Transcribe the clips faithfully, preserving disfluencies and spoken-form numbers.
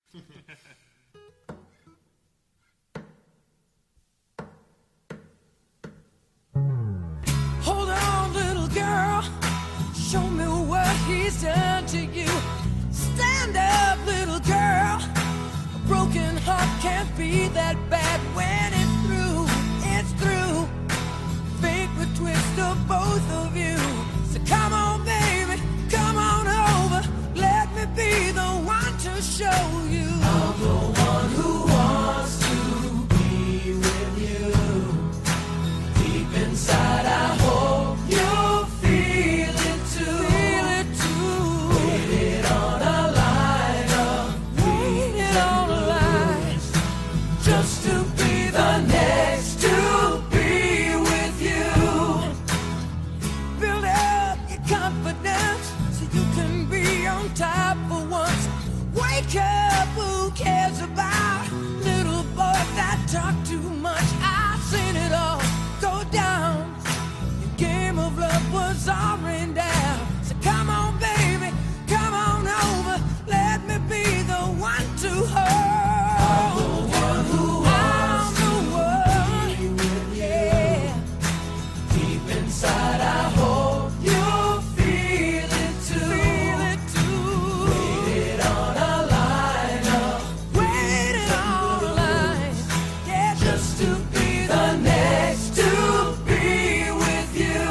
Hold on, little girl, show me what he's done to you. Stand up, little girl, a broken heart can't be that bad. When it's through, it's through. Fate would twist of both of you. So come on, baby, come on over. Let me be the one to show you. I'm the one who wants to be with you. Deep inside, I hope you feel it too. Feel it too. Waited on a line of, waited on a line, just to be the next to be with you. Build up your confidence so you can be on top for once. Wake up, who cares about little boys that talk too much? I've seen it all go down. Your game of love was all rained down. So come on, baby, come on over. Let me be the one to hold. I'm the one who wants to be with you. Deep inside, I hope you feel it too. Feel it too. Waited on a line up, waited on a line, yeah, just to be the next to be with you.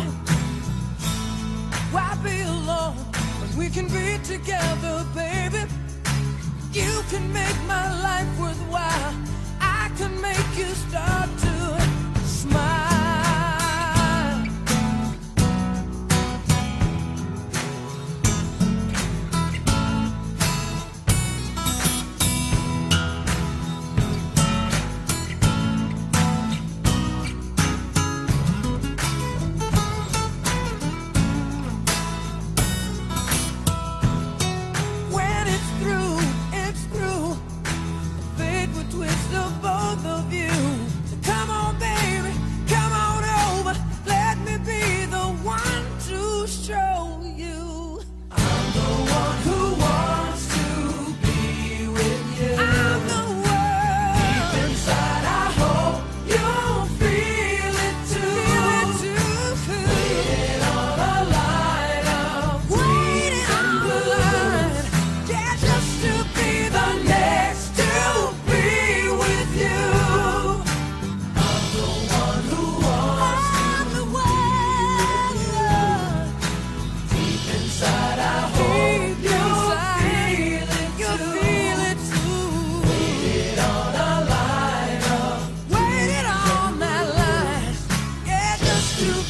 Why be alone when we can be together, baby? You can make my life worthwhile. I can make you start to smile. When it's through, it's through. Fate would twist of both of you. So come on, baby, come on over. Let me be the one to show you. I'm the one who wants to be with you. I'm the one. Deep inside, I hope you feel it too. Feel it too. Waiting on a line of, waiting on a line, yeah, just to be the next to be with you. I'm the one who wants I'm the one. Deep inside, I hope you feel it too. Feel it too. Waited on a line of, waited on that line, yeah, just to